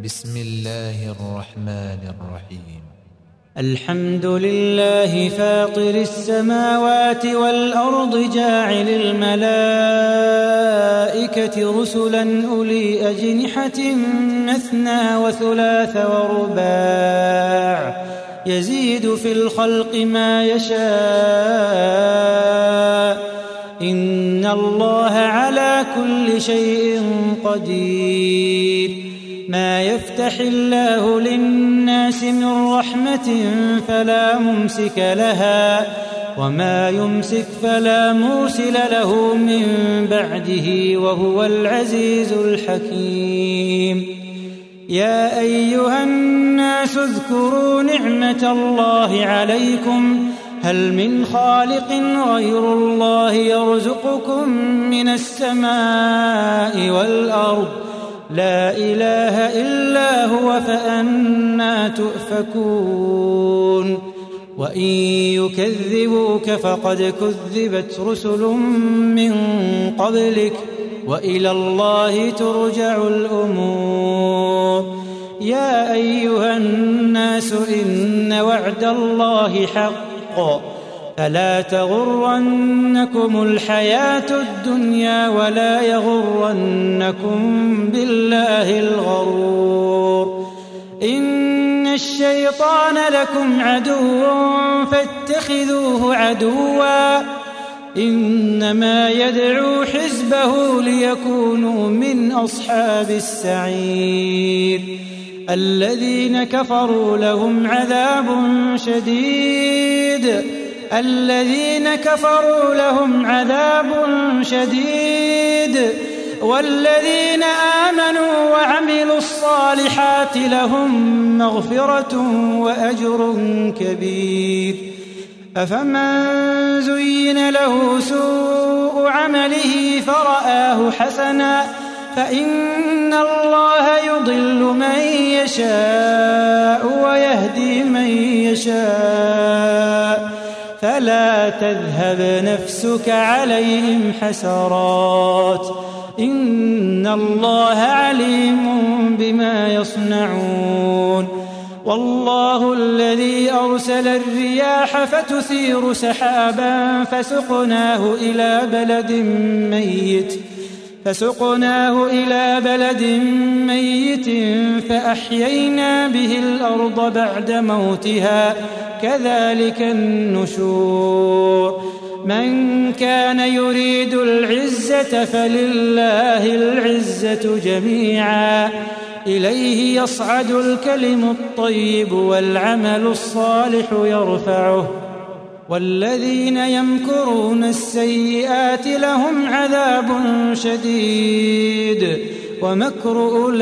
بسم الله الرحمن الرحيم. الحمد لله فاطر السماوات والأرض جاعل الملائكة رسلا أولي أجنحة مثنى وثلاث ورباع يزيد في الخلق ما يشاء إن الله على كل شيء قدير. ما يفتح الله للناس من رحمة فلا ممسك لها وما يمسك فلا مرسل له من بعده وهو العزيز الحكيم. يا أيها الناس اذكروا نعمة الله عليكم هل من خالق غير الله يرزقكم من السماء والأرض لا إله إلا هو فأنى تؤفكون. وإن يكذبوك فقد كذبت رسل من قبلك وإلى الله ترجع الأمور. يا أيها الناس إن وعد الله حق فلا تغرنكم الحياة الدنيا ولا يغرنكم بالله الغرور. إن الشيطان لكم عدو فاتخذوه عدوا إنما يدعو حزبه ليكونوا من أصحاب السعير. الذين كفروا لهم عذاب شديد والذين آمنوا وعملوا الصالحات لهم مغفرة وأجر كبير. أفمن زين له سوء عمله فرآه حسنا فإن الله يضل من يشاء ويهدي من يشاء فلا تذهب نفسك عليهم حسرات إن الله عليم بما يصنعون. والله الذي أرسل الرياح فتثير سحابا فسقناه إلى بلد ميت فأحيينا به الأرض بعد موتها كذلك النشور. من كان يريد العزة فلله العزة جميعا إليه يصعد الكلم الطيب والعمل الصالح يرفعه والذين يمكرون السيئات لهم عذاب شديد ومكر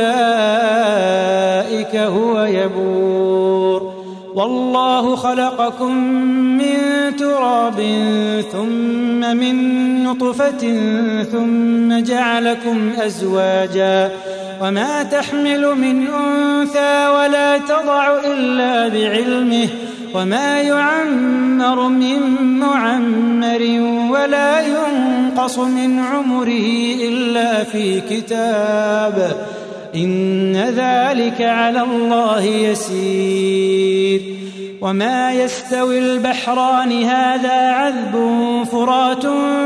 أولئك هو يبور. والله خلقكم من تراب ثم من نطفة ثم جعلكم أزواجا وما تحمل من أنثى ولا تضع إلا بعلمه وما يعمر من معمر ولا ينقص من عمره إلا في كتاب إن ذلك على الله يسير. وما يستوي البحران هذا عذب فرات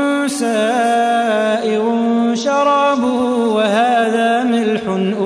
سائغ شرابه وهذا ملح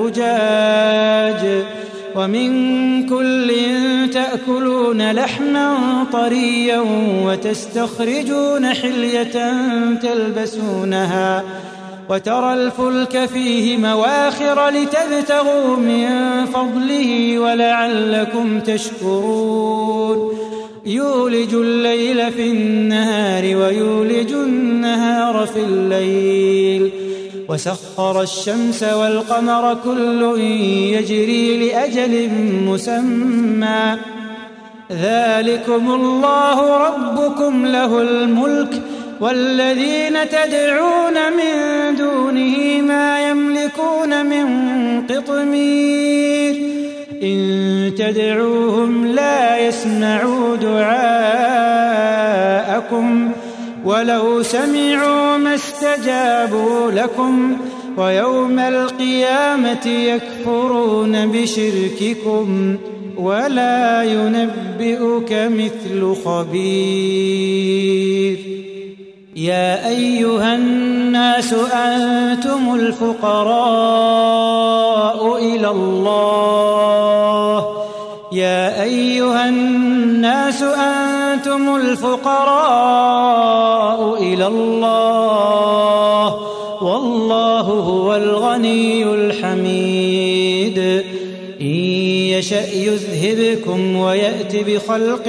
أجاج ومن كل تأكلون لحما طريا وتستخرجون حلية تلبسونها وترى الفلك فيه مواخر لتبتغوا من فضله ولعلكم تشكرون. يولج الليل في النهار ويولج النهار في الليل وسخر الشمس والقمر كل يجري لأجل مسمى ذلكم الله ربكم له الملك والذين تدعون من دونه ما يملكون من قطمير إن تدعوهم لا يسمعوا دعاءكم ولو سمعوا ما استجابوا لكم ويوم القيامة يكفرون بشرككم ولا ينبئك مثل خبير. يا أيها الناس أنتم الفقراء إلى الله يا أيها الناس أنتم الفقراء إلى الله والله هو الغني الحميد. إن يشأ يذهبكم ويأت بخلق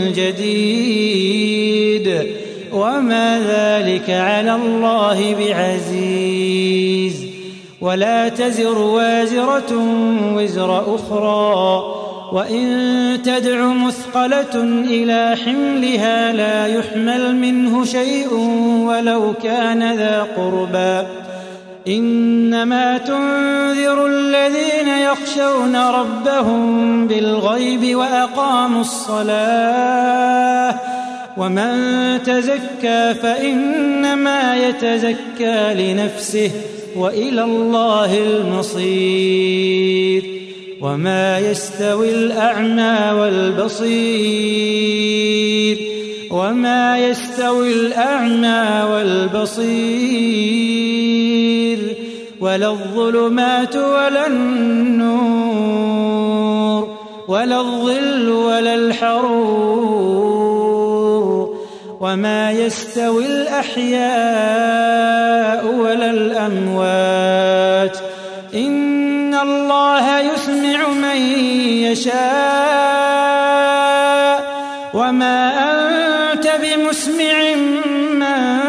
جديد وما ذلك على الله بعزيز. ولا تزر وازرة وزر أخرى وإن تدع مثقلة إلى حملها لا يحمل منه شيء ولو كان ذا قربى. إنما تنذر الذين يخشون ربهم بالغيب وأقاموا الصلاة ومن تزكى فإنما يتزكى لنفسه وإلى الله المصير. وما يستوي الأعمى والبصير ولا الظلمات ولا النور ولا الظل ولا الحرور. وما يستوي الأحياء ولا الأموات. إن الله يسمع من يشاء وما أنت بمسمع من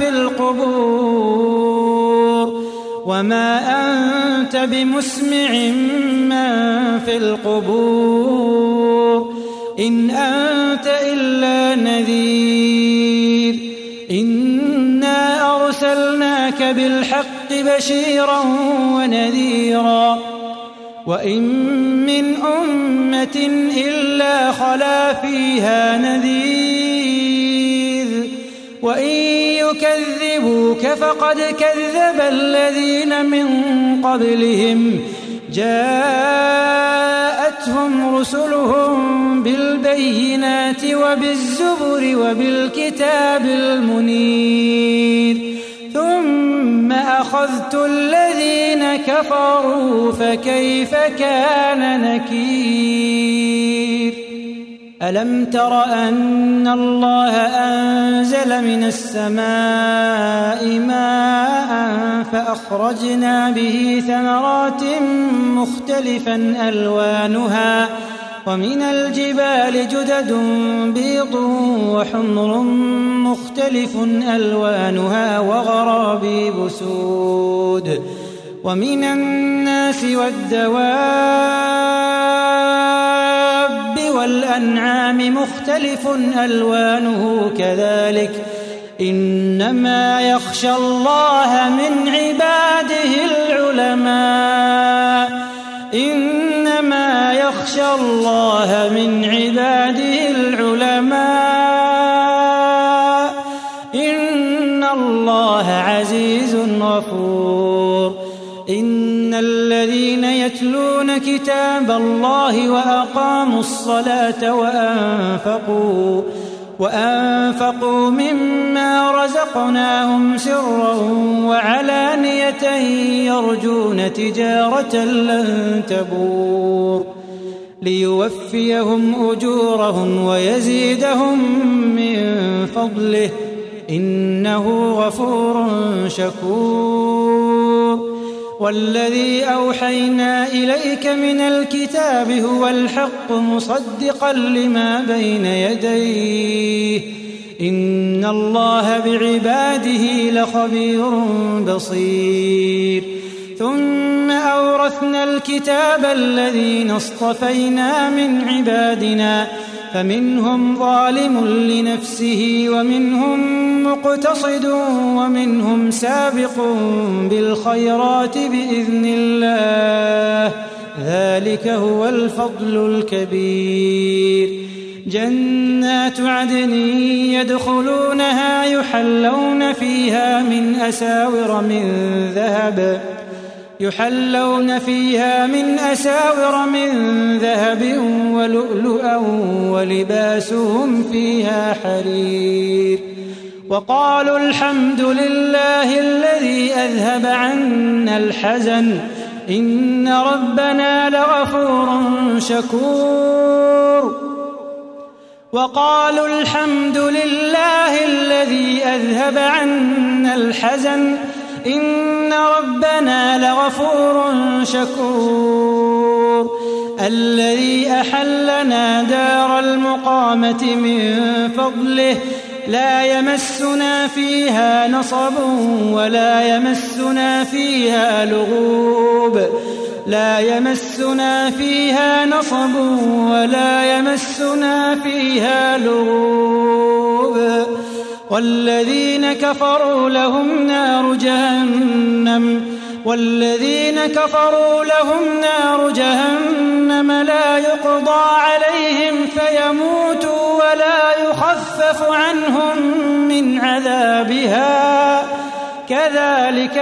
في القبور إن أنت إلا نذير. إنا أرسلناك بالحق بشيرا ونذيرا وإن من أمة إلا خلا فيها نذير. وإن يكذبوك فقد كذب الذين من قبلهم جاءتهم رسلهم بالبينات وبالزبر وبالكتاب المنير ثم أخذت الذين كفروا فكيف كان نكير. ألم تر أن الله أنزل من السماء ماء فأخرجنا به ثمرات مختلفا ألوانها ومن الجبال جدد بيض وحمر مختلف ألوانها وغرابيب سود ومن الناس والدواب والأنعام مختلف ألوانه كذلك إنما يخشى الله من عباده العلماء إن الله عزيز غفور. إن الذين يتلون كتاب الله وأقاموا الصلاة وأنفقوا مما رزقناهم سرا وعلانية يرجون تجارة لن تبور ليوفيهم أجورهم ويزيدهم من فضله إنه غفور شكور. والذي أوحينا إليك من الكتاب هو الحق مصدقا لما بين يديه إن الله بعباده لخبير بصير. ثم أورثنا الكتاب الذين اصطفينا من عبادنا فمنهم ظالم لنفسه ومنهم مقتصد ومنهم سابق بالخيرات بإذن الله ذلك هو الفضل الكبير. جنات عدن يدخلونها يحلون فيها من أساور من ذهب ولؤلؤا ولباسهم فيها حرير. وقالوا الحمد لله الذي أذهب عنا الحزن إن ربنا لغفور شكور. وقالوا الحمد لله الذي أذهب عنا الحزن إن ربنا لغفور شكور. الذي أحلنا دار المقامة من فضله لا يمسنا فيها نصب ولا يمسنا فيها لغوب والذين كفروا لهم نار جهنم لا يقضى عليهم فيموتوا ولا يخفف عنهم من عذابها كذلك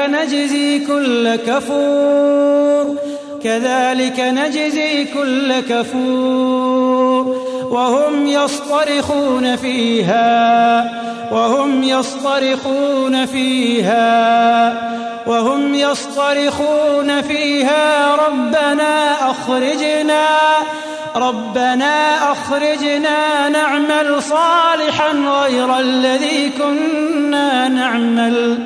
نجزي كل كفور. وهم يصطرخون فيها ربنا أخرجنا نعمل صالحا غير الذي كنا نعمل.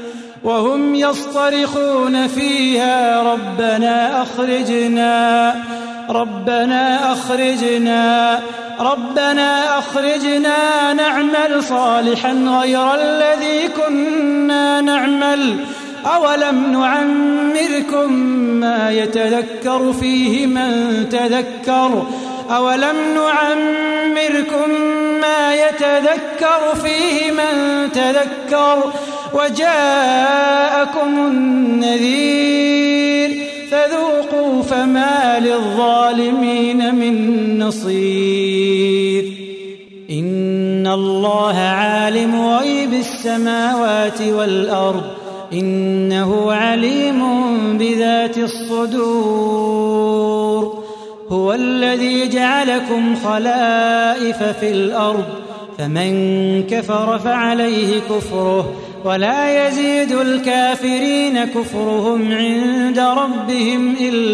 ربنا أخرجنا نعمل صالحا غير الذي كنا نعمل أولم نعمركم ما يتذكر فيه من تذكر وجاءكم النذير فذوقوا فما للظالمين من نصير. إن الله عالم غيب السماوات والأرض إنه عليم بذات الصدور. هو الذي جعلكم خلائف في الأرض فمن كفر فعليه كفره ولا يزيد الكافرين كفرهم عند ربهم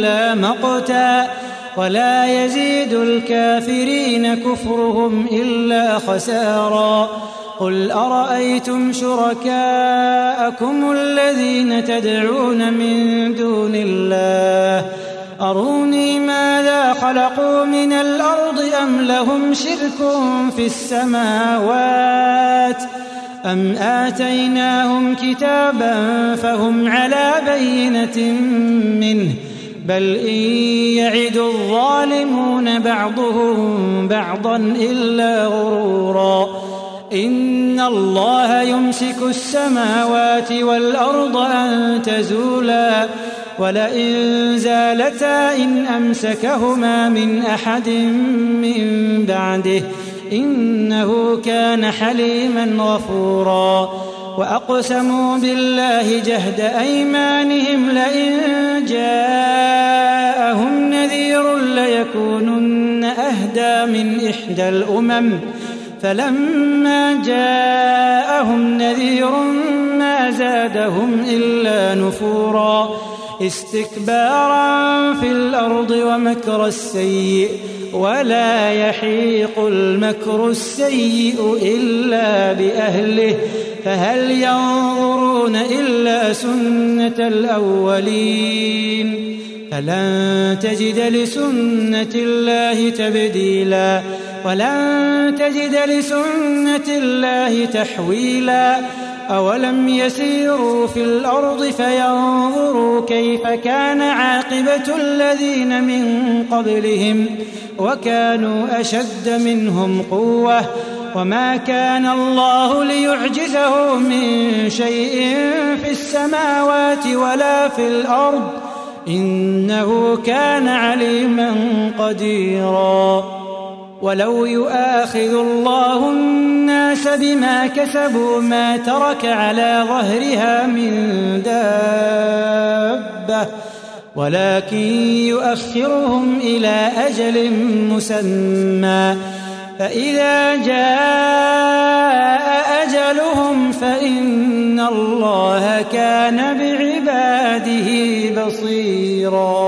إلا خسارا. قل أرأيتم شركاءكم الذين تدعون من دون الله أروني ماذا خلقوا من الأرض أم لهم شرك في السماوات أم آتيناهم كتابا فهم على بينة منه بل إن يعد الظالمون بعضهم بعضا إلا غرورا. إن الله يمسك السماوات والأرض أن تزولا ولئن زالتا إن أمسكهما من أحد من بعده إنه كان حليما غفورا. وأقسموا بالله جهد أيمانهم لئن جاءهم نذير ليكونن أهدى من إحدى الأمم فلما جاءهم نذير ما زادهم إلا نفورا استكبارا في الأرض ومكر السيء ولا يحيق المكر السيء إلا بأهله فهل ينظرون إلا سنة الأولين فلن تجد لسنة الله تبديلا ولن تجد لسنة الله تحويلا. أولم يسيروا في الأرض فينظروا كيف كان عاقبة الذين من قبلهم وكانوا أشد منهم قوة وما كان الله ليعجزه من شيء في السماوات ولا في الأرض إنه كان عليما قديرا ولو يؤاخذ الله الناس بما كسبوا ما ترك على ظهرها من دابة ولكن يؤخرهم إلى أجل مسمى فإذا جاء أجلهم فإن الله كان بعباده بصيرا.